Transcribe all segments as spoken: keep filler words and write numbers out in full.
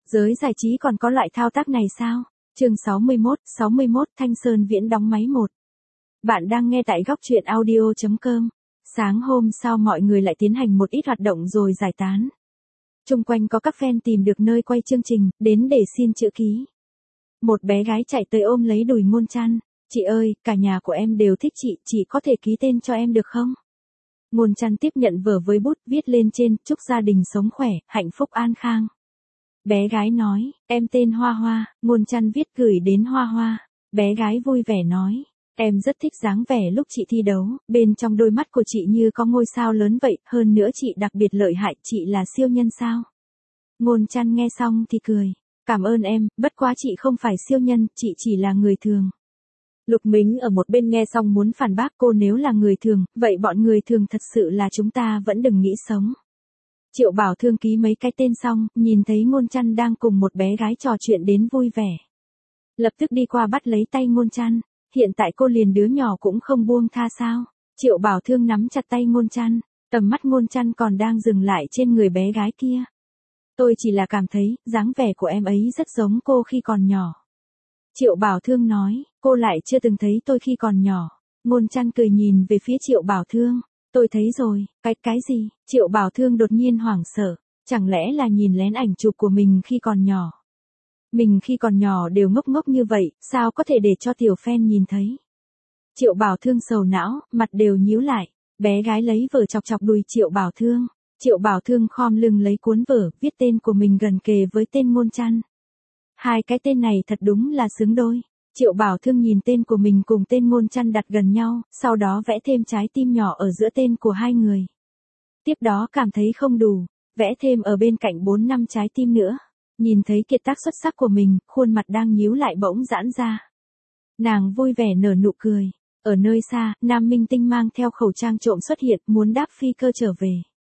Giới giải trí còn có loại thao tác này sao? Chương sáu mươi mốt, sáu mươi mốt Thanh Sơn Viễn đóng máy một. Bạn đang nghe tại góc truyện audio chấm com. Sáng hôm sau mọi người lại tiến hành một ít hoạt động rồi giải tán. Chung quanh có các fan tìm được nơi quay chương trình, đến để xin chữ ký. Một bé gái chạy tới ôm lấy đùi Ngôn Chăn. Chị ơi, cả nhà của em đều thích chị, chị có thể ký tên cho em được không? Ngôn Chăn tiếp nhận vở với bút, viết lên trên, chúc gia đình sống khỏe, hạnh phúc an khang. Bé gái nói, em tên Hoa Hoa. Ngôn Chăn viết gửi đến Hoa Hoa. Bé gái vui vẻ nói, em rất thích dáng vẻ lúc chị thi đấu, bên trong đôi mắt của chị như có ngôi sao lớn vậy, hơn nữa chị đặc biệt lợi hại, chị là siêu nhân sao? Ngôn Chăn nghe xong thì cười, cảm ơn em, bất quá chị không phải siêu nhân, chị chỉ là người thường. Lục Mính ở một bên nghe xong muốn phản bác cô, nếu là người thường, vậy bọn người thường thật sự là chúng ta vẫn đừng nghĩ sống. Triệu Bảo Thương ký mấy cái tên xong, nhìn thấy Ngôn Chăn đang cùng một bé gái trò chuyện đến vui vẻ. Lập tức đi qua bắt lấy tay Ngôn Chăn, hiện tại cô liền đứa nhỏ cũng không buông tha sao? Triệu Bảo Thương nắm chặt tay Ngôn Chăn, tầm mắt Ngôn Chăn còn đang dừng lại trên người bé gái kia. Tôi chỉ là cảm thấy, dáng vẻ của em ấy rất giống cô khi còn nhỏ. Triệu Bảo Thương nói, cô lại chưa từng thấy tôi khi còn nhỏ. Ngôn Chăn cười nhìn về phía Triệu Bảo Thương. Tôi thấy rồi, cái, cái gì? Triệu Bảo Thương đột nhiên hoảng sợ, chẳng lẽ là nhìn lén ảnh chụp của mình khi còn nhỏ? Mình khi còn nhỏ đều ngốc ngốc như vậy, sao có thể để cho tiểu fan nhìn thấy? Triệu Bảo Thương sầu não, mặt đều nhíu lại, bé gái lấy vở chọc chọc đùi Triệu Bảo Thương. Triệu Bảo Thương khom lưng lấy cuốn vở, viết tên của mình gần kề với tên Ngôn Chăn. Hai cái tên này thật đúng là xứng đôi. Triệu Bảo Thương nhìn tên của mình cùng tên Ngôn Chăn đặt gần nhau, sau đó vẽ thêm trái tim nhỏ ở giữa tên của hai người. Tiếp đó cảm thấy không đủ, vẽ thêm ở bên cạnh bốn năm trái tim nữa. Nhìn thấy kiệt tác xuất sắc của mình, khuôn mặt đang nhíu lại bỗng giãn ra. Nàng vui vẻ nở nụ cười. Ở nơi xa, nam minh tinh mang theo khẩu trang trộm xuất hiện, muốn đáp phi cơ trở về.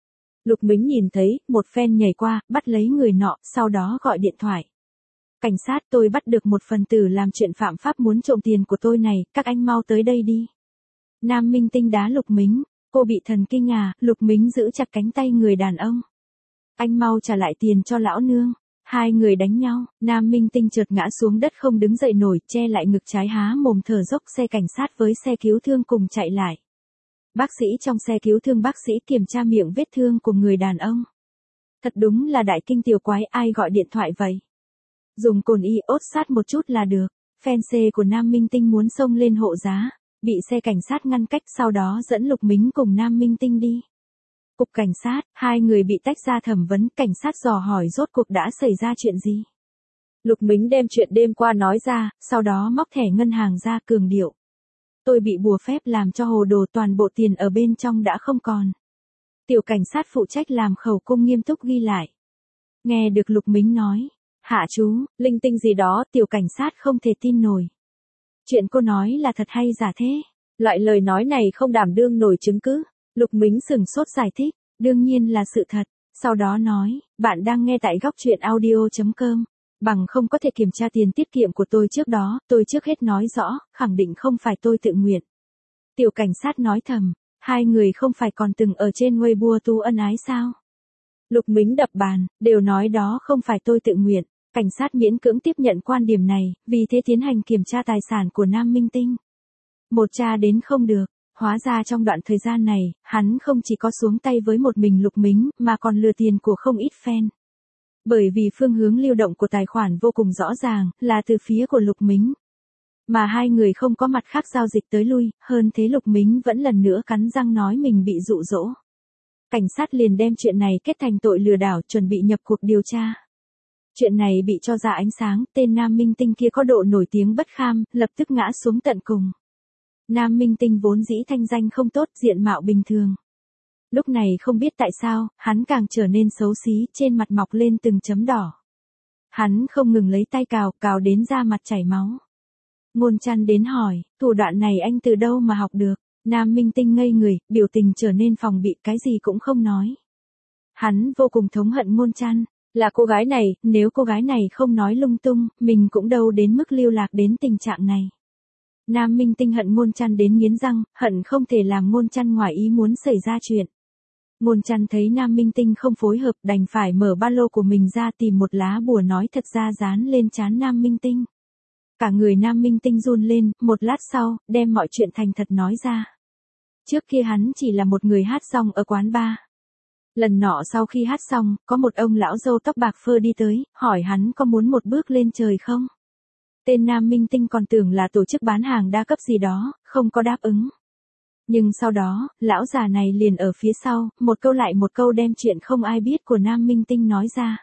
Lục Mính nhìn thấy, một fan nhảy qua, bắt lấy người nọ, sau đó gọi điện thoại. Cảnh sát, tôi bắt được một phần tử làm chuyện phạm pháp muốn trộm tiền của tôi này, các anh mau tới đây đi. Nam minh tinh đá Lục Mính, cô bị thần kinh à? Lục Mính giữ chặt cánh tay người đàn ông. Anh mau trả lại tiền cho lão nương. Hai người đánh nhau, nam minh tinh trượt ngã xuống đất không đứng dậy nổi, che lại ngực trái há mồm thở dốc. Xe cảnh sát với xe cứu thương cùng chạy lại. Bác sĩ trong xe cứu thương bác sĩ kiểm tra miệng vết thương của người đàn ông. Thật đúng là đại kinh tiểu quái, ai gọi điện thoại vậy? Dùng cồn iốt sát một chút là được. Fan C của nam minh tinh muốn xông lên hộ giá, bị xe cảnh sát ngăn cách, sau đó dẫn Lục Mính cùng nam minh tinh đi. Cục cảnh sát, hai người bị tách ra thẩm vấn, cảnh sát dò hỏi rốt cuộc đã xảy ra chuyện gì. Lục Mính đem chuyện đêm qua nói ra, sau đó móc thẻ ngân hàng ra cường điệu. Tôi bị bùa phép làm cho hồ đồ, toàn bộ tiền ở bên trong đã không còn. Tiểu cảnh sát phụ trách làm khẩu cung nghiêm túc ghi lại. Nghe được Lục Mính nói, hạ chú, linh tinh gì đó, tiểu cảnh sát không thể tin nổi. Chuyện cô nói là thật hay giả thế? Loại lời nói này không đảm đương nổi chứng cứ. Lục Mính sừng sốt giải thích, đương nhiên là sự thật. Sau đó nói, bạn đang nghe tại góc truyện audio chấm com. Bằng không có thể kiểm tra tiền tiết kiệm của tôi trước đó, tôi trước hết nói rõ, khẳng định không phải tôi tự nguyện. Tiểu cảnh sát nói thầm, hai người không phải còn từng ở trên Weibo tu ân ái sao? Lục Mính đập bàn, đều nói đó không phải tôi tự nguyện. Cảnh sát miễn cưỡng tiếp nhận quan điểm này, vì thế tiến hành kiểm tra tài sản của nam minh tinh. Một tra đến không được, hóa ra trong đoạn thời gian này, hắn không chỉ có xuống tay với một mình Lục Mính, mà còn lừa tiền của không ít fan. Bởi vì phương hướng lưu động của tài khoản vô cùng rõ ràng, là từ phía của Lục Mính. Mà hai người không có mặt khác giao dịch tới lui, hơn thế Lục Mính vẫn lần nữa cắn răng nói mình bị dụ dỗ. Cảnh sát liền đem chuyện này kết thành tội lừa đảo, chuẩn bị nhập cuộc điều tra. Chuyện này bị cho ra ánh sáng, tên nam minh tinh kia có độ nổi tiếng bất kham, lập tức ngã xuống tận cùng. Nam minh tinh vốn dĩ thanh danh không tốt, diện mạo bình thường. Lúc này không biết tại sao, hắn càng trở nên xấu xí, trên mặt mọc lên từng chấm đỏ. Hắn không ngừng lấy tay cào, cào đến da mặt chảy máu. Ngôn Chăn đến hỏi, thủ đoạn này anh từ đâu mà học được? Nam minh tinh ngây người, biểu tình trở nên phòng bị, cái gì cũng không nói. Hắn vô cùng thống hận Ngôn Chăn, là cô gái này, nếu cô gái này không nói lung tung, mình cũng đâu đến mức lưu lạc đến tình trạng này. Nam minh tinh hận Ngôn Chăn đến nghiến răng, hận không thể làm Ngôn Chăn ngoài ý muốn xảy ra chuyện. Ngôn Chăn thấy Nam Minh Tinh không phối hợp đành phải mở ba lô của mình ra tìm một lá bùa nói thật ra dán lên trán Nam Minh Tinh. Cả người Nam Minh Tinh run lên, một lát sau, đem mọi chuyện thành thật nói ra. Trước kia hắn chỉ là một người hát rong ở quán bar. Lần nọ sau khi hát xong, có một ông lão râu tóc bạc phơ đi tới, hỏi hắn có muốn một bước lên trời không? Tên Nam Minh Tinh còn tưởng là tổ chức bán hàng đa cấp gì đó, không có đáp ứng. Nhưng sau đó, lão già này liền ở phía sau, một câu lại một câu đem chuyện không ai biết của Nam Minh Tinh nói ra.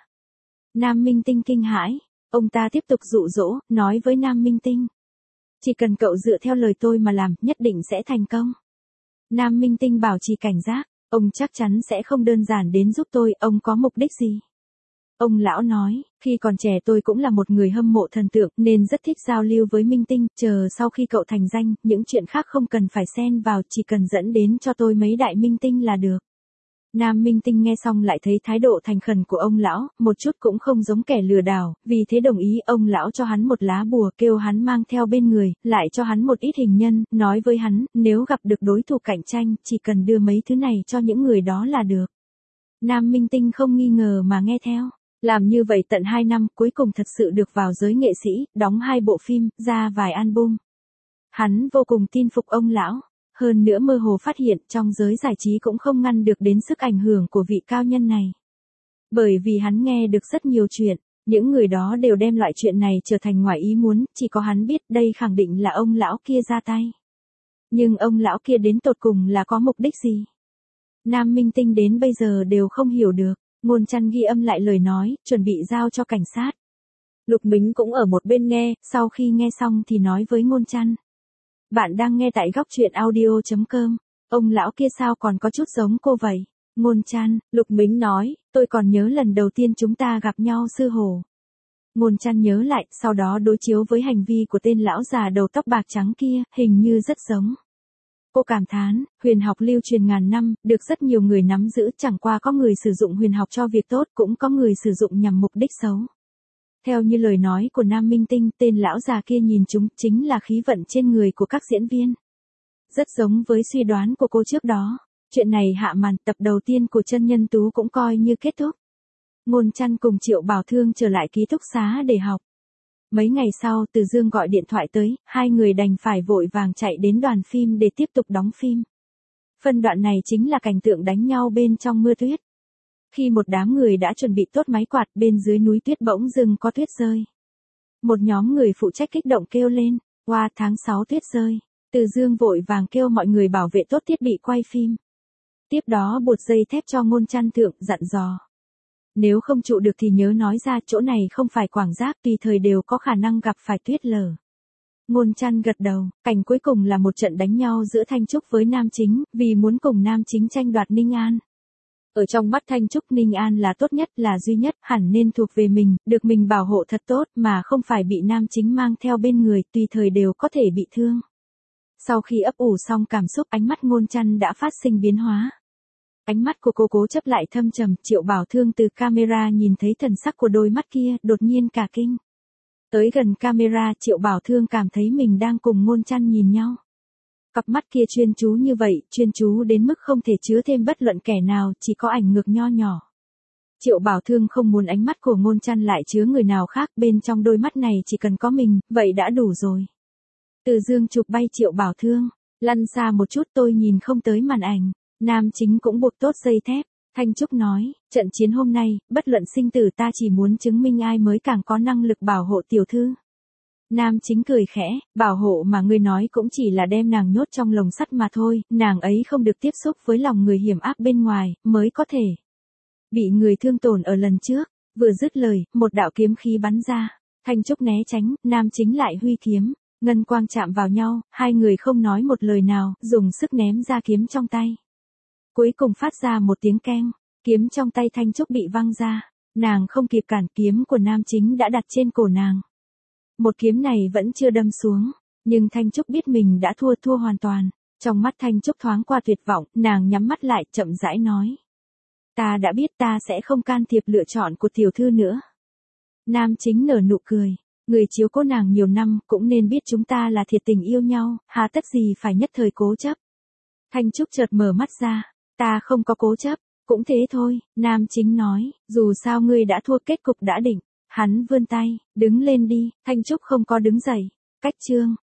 Nam Minh Tinh kinh hãi, ông ta tiếp tục dụ dỗ, nói với Nam Minh Tinh. Chỉ cần cậu dựa theo lời tôi mà làm, nhất định sẽ thành công. Nam Minh Tinh bảo trì cảnh giác, ông chắc chắn sẽ không đơn giản đến giúp tôi, ông có mục đích gì? Ông lão nói, khi còn trẻ tôi cũng là một người hâm mộ thần tượng nên rất thích giao lưu với Minh Tinh, chờ sau khi cậu thành danh, những chuyện khác không cần phải xen vào, chỉ cần dẫn đến cho tôi mấy đại minh tinh là được. Nam Minh Tinh nghe xong lại thấy thái độ thành khẩn của ông lão, một chút cũng không giống kẻ lừa đảo, vì thế đồng ý. Ông lão cho hắn một lá bùa kêu hắn mang theo bên người, lại cho hắn một ít hình nhân, nói với hắn, nếu gặp được đối thủ cạnh tranh, chỉ cần đưa mấy thứ này cho những người đó là được. Nam Minh Tinh không nghi ngờ mà nghe theo. Làm như vậy tận hai năm, cuối cùng thật sự được vào giới nghệ sĩ, đóng hai bộ phim, ra vài album. Hắn vô cùng tin phục ông lão. Hơn nữa mơ hồ phát hiện trong giới giải trí cũng không ngăn được đến sức ảnh hưởng của vị cao nhân này. Bởi vì hắn nghe được rất nhiều chuyện, những người đó đều đem loại chuyện này trở thành ngoài ý muốn, chỉ có hắn biết đây khẳng định là ông lão kia ra tay. Nhưng ông lão kia đến tột cùng là có mục đích gì? Nam Minh Tinh đến bây giờ đều không hiểu được. Ngôn Chăn ghi âm lại lời nói, chuẩn bị giao cho cảnh sát. Lục Mính cũng ở một bên nghe, sau khi nghe xong thì nói với Ngôn Chăn. Bạn đang nghe tại góc truyện audio chấm com. Ông lão kia sao còn có chút giống cô vậy? Ngôn Chăn, Lục Mính nói, tôi còn nhớ lần đầu tiên chúng ta gặp nhau sư hồ. Ngôn Chăn nhớ lại, sau đó đối chiếu với hành vi của tên lão già đầu tóc bạc trắng kia, hình như rất giống. Cô cảm thán, huyền học lưu truyền ngàn năm, được rất nhiều người nắm giữ, chẳng qua có người sử dụng huyền học cho việc tốt, cũng có người sử dụng nhằm mục đích xấu. Theo như lời nói của Nam Minh Tinh, tên lão già kia nhìn chúng chính là khí vận trên người của các diễn viên. Rất giống với suy đoán của cô trước đó. Chuyện này hạ màn, tập đầu tiên của Chân Nhân Tú cũng coi như kết thúc. Ngôn Chăn cùng Triệu Bảo Thương trở lại ký túc xá để học. Mấy ngày sau, Từ Dương gọi điện thoại tới, hai người đành phải vội vàng chạy đến đoàn phim để tiếp tục đóng phim. Phân đoạn này chính là cảnh tượng đánh nhau bên trong mưa tuyết. Khi một đám người đã chuẩn bị tốt máy quạt, bên dưới núi tuyết bỗng dưng có tuyết rơi. Một nhóm người phụ trách kích động kêu lên, "Wow, tháng sáu tuyết rơi." Từ Dương vội vàng kêu mọi người bảo vệ tốt thiết bị quay phim. Tiếp đó buộc dây thép cho Ngôn Chăn thượng, dặn dò. Nếu không trụ được thì nhớ nói ra, chỗ này không phải quảng giác, tùy thời đều có khả năng gặp phải tuyết lở. Ngôn Chăn gật đầu, cảnh cuối cùng là một trận đánh nhau giữa Thanh Trúc với Nam Chính, vì muốn cùng Nam Chính tranh đoạt Ninh An. Ở trong mắt Thanh Trúc, Ninh An là tốt nhất, là duy nhất, hẳn nên thuộc về mình, được mình bảo hộ thật tốt, mà không phải bị Nam Chính mang theo bên người, tùy thời đều có thể bị thương. Sau khi ấp ủ xong cảm xúc, ánh mắt Ngôn Chăn đã phát sinh biến hóa. Ánh mắt của cô cố chấp lại thâm trầm, Triệu Bảo Thương từ camera nhìn thấy thần sắc của đôi mắt kia, đột nhiên cả kinh. Tới gần camera, Triệu Bảo Thương cảm thấy mình đang cùng Ngôn Chăn nhìn nhau. Cặp mắt kia chuyên chú như vậy, chuyên chú đến mức không thể chứa thêm bất luận kẻ nào, chỉ có ảnh ngược nho nhỏ. Triệu Bảo Thương không muốn ánh mắt của Ngôn Chăn lại chứa người nào khác, bên trong đôi mắt này chỉ cần có mình, vậy đã đủ rồi. Từ Dương chụp bay Triệu Bảo Thương, lăn xa một chút, tôi nhìn không tới màn ảnh. Nam Chính cũng buộc tốt dây thép. Thanh Trúc nói, trận chiến hôm nay, bất luận sinh tử, ta chỉ muốn chứng minh ai mới càng có năng lực bảo hộ tiểu thư. Nam Chính cười khẽ, bảo hộ mà ngươi nói cũng chỉ là đem nàng nhốt trong lồng sắt mà thôi, nàng ấy không được tiếp xúc với lòng người hiểm ác bên ngoài, mới có thể bị người thương tổn ở lần trước. Vừa dứt lời, một đạo kiếm khí bắn ra. Thanh Trúc né tránh, Nam Chính lại huy kiếm. Ngân quang chạm vào nhau, hai người không nói một lời nào, dùng sức ném ra kiếm trong tay. Cuối cùng phát ra một tiếng keng, kiếm trong tay Thanh Trúc bị văng ra. Nàng không kịp cản, kiếm của Nam Chính đã đặt trên cổ nàng. Một kiếm này vẫn chưa đâm xuống, nhưng Thanh Trúc biết mình đã thua, thua hoàn toàn. Trong mắt Thanh Trúc thoáng qua tuyệt vọng, nàng nhắm mắt lại, chậm rãi nói. Ta đã biết, ta sẽ không can thiệp lựa chọn của tiểu thư nữa. Nam Chính nở nụ cười. Người chiếu cố nàng nhiều năm, cũng nên biết chúng ta là thiệt tình yêu nhau, hà tất gì phải nhất thời cố chấp. Thanh Trúc chợt mở mắt ra. Ta không có cố chấp, Cũng thế thôi, nam chính nói, dù sao ngươi đã thua kết cục đã định. Hắn vươn tay, đứng lên đi, Thanh Trúc không có đứng dậy. Cách chương,